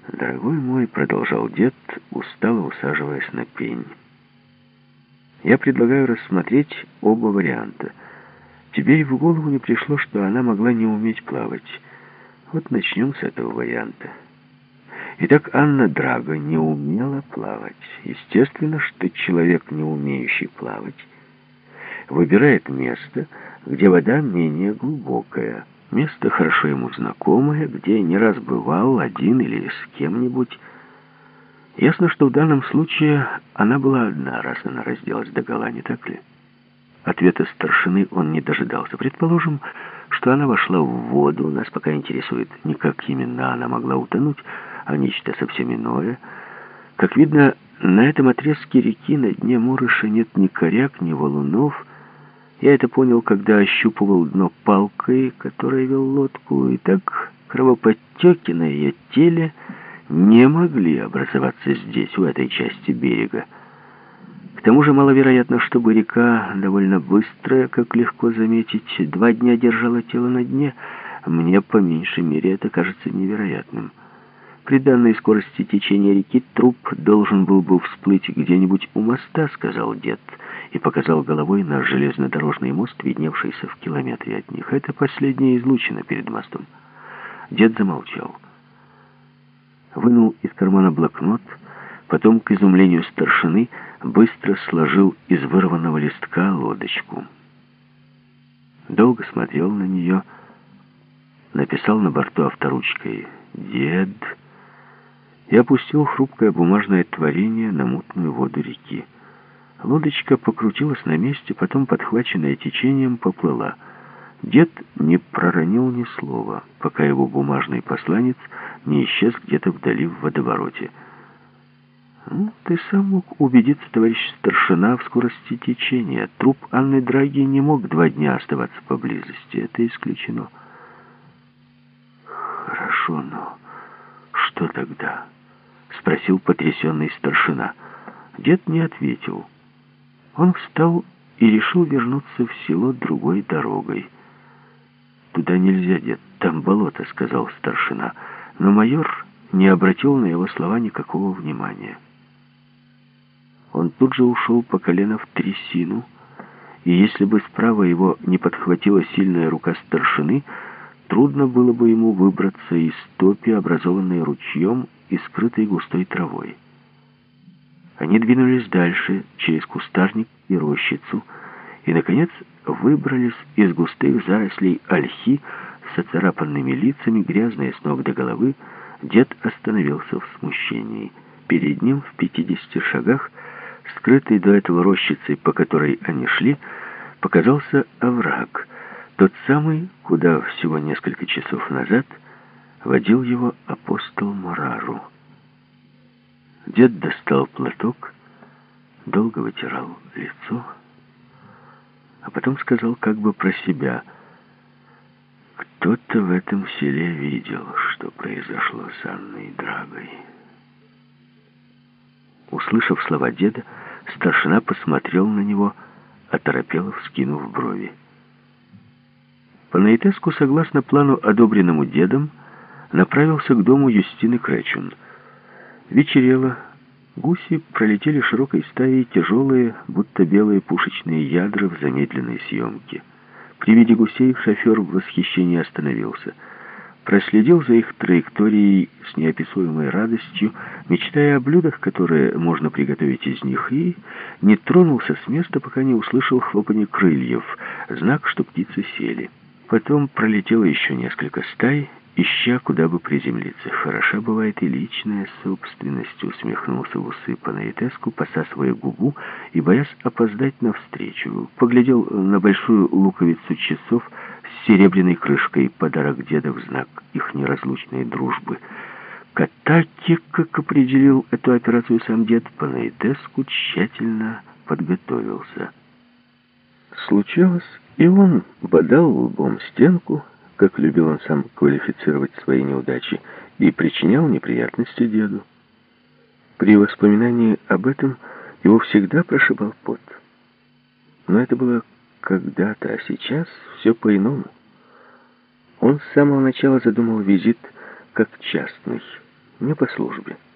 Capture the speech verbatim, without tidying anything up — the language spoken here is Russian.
«Дорогой мой», — продолжал дед, устало усаживаясь на пень, — «я предлагаю рассмотреть оба варианта. Тебе и в голову не пришло, что она могла не уметь плавать. Вот начнем с этого варианта. Итак, Анна Драго не умела плавать. Естественно, что человек, не умеющий плавать, выбирает место, где вода менее глубокая, место хорошо ему знакомое, где не раз бывал один или с кем-нибудь. Ясно, что в данном случае она была одна, раз она разделась догола, не так ли? Ответа старшины он не дожидался. Предположим, что она вошла в воду. Нас пока интересует не как именно она могла утонуть, а нечто совсем иное. Как видно, на этом отрезке реки на дне Мурыша нет ни коряк, ни валунов. Я это понял, когда ощупывал дно палкой, которой вел лодку. И так кровоподтеки на ее теле не могли образоваться здесь, в этой части берега. К тому же маловероятно, чтобы река, довольно быстрая, как легко заметить, два дня держала тело на дне. Мне, по меньшей мере, это кажется невероятным. При данной скорости течения реки труп должен был бы всплыть где-нибудь у моста, сказал дед, и показал головой на железнодорожный мост, видневшийся в километре от них. Это последняя излучина перед мостом. Дед замолчал. Вынул из кармана блокнот, потом, к изумлению старшины, быстро сложил из вырванного листка лодочку. Долго смотрел на нее, написал на борту авторучкой «Дед» и опустил хрупкое бумажное творение на мутную воду реки. Лодочка покрутилась на месте, потом, подхваченная течением, поплыла. Дед не проронил ни слова, пока его бумажный посланец не исчез где-то вдали в водовороте. Ну, ты сам мог убедиться, товарищ старшина, в скорости течения. Труп Анны Драги не мог два дня оставаться поблизости. Это исключено. Хорошо, но что тогда? Спросил потрясенный старшина. Дед не ответил. Он встал и решил вернуться в село другой дорогой. «Туда нельзя, дед, там болото», — сказал старшина. Но майор не обратил на его слова никакого внимания. Он тут же ушел по колено в трясину, и если бы справа его не подхватила сильная рука старшины, трудно было бы ему выбраться из топи, образованной ручьем и скрытой густой травой. Они двинулись дальше, через кустарник и рощицу, и, наконец, выбрались из густых зарослей ольхи с оцарапанными лицами, грязные с ног до головы. Дед остановился в смущении. Перед ним, в пятидесяти шагах, скрытый до этого рощицей, по которой они шли, показался овраг, тот самый, куда всего несколько часов назад водил его апостол Морару. Дед достал платок, долго вытирал лицо, а потом сказал как бы про себя: «Кто-то в этом селе видел, что произошло с Анной Драгой». Услышав слова деда, старшина посмотрел на него, оторопело вскинув брови. По наитеску, согласно плану, одобренному дедом, направился к дому Юстины Кречун. Вечерело. Гуси пролетели широкой стаей тяжелые, будто белые пушечные ядра в замедленной съемке. При виде гусей шофер в восхищении остановился. Проследил за их траекторией с неописуемой радостью, мечтая о блюдах, которые можно приготовить из них, и не тронулся с места, пока не услышал хлопанье крыльев, знак, что птицы сели. Потом пролетело еще несколько стай, ища, куда бы приземлиться. Хороша бывает и личная собственность, усмехнулся в усы Панаитеску, посасывая губу и боясь опоздать навстречу. Поглядел на большую луковицу часов с серебряной крышкой, подарок деда в знак их неразлучной дружбы. К атаке, как определил эту операцию сам дед, Панаитеску тщательно подготовился. Случалось, и он бодал лбом стенку, как любил он сам квалифицировать свои неудачи, и причинял неприятности деду. При воспоминании об этом его всегда прошибал пот. Но это было когда-то, а сейчас все по-иному. Он с самого начала задумал визит как частный. Не по службе.